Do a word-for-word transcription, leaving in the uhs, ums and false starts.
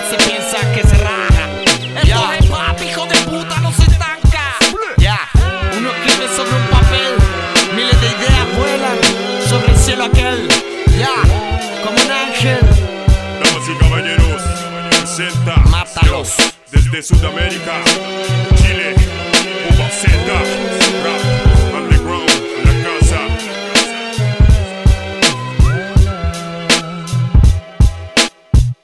se piensa que se raja. Esto Ya. es hip hop, hijo de puta, no se estanca. Ya, Uno escribe sobre un papel, miles de ideas vuelan sobre el cielo aquel. ya, Como un ángel, Damas y caballeros, presenta mátalos. desde Sudamérica, Chile, Uva Z, Rap